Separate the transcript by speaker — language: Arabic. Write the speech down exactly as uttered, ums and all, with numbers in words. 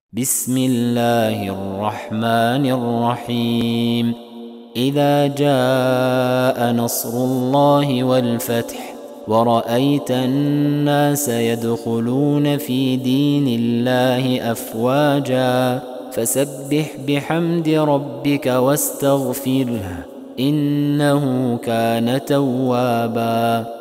Speaker 1: بسم الله الرحمن الرحيم. إذا جاء نصر الله والفتح ورأيت الناس يدخلون في دين الله أفواجا فسبح بحمد ربك واستغفره إنه كان توابا.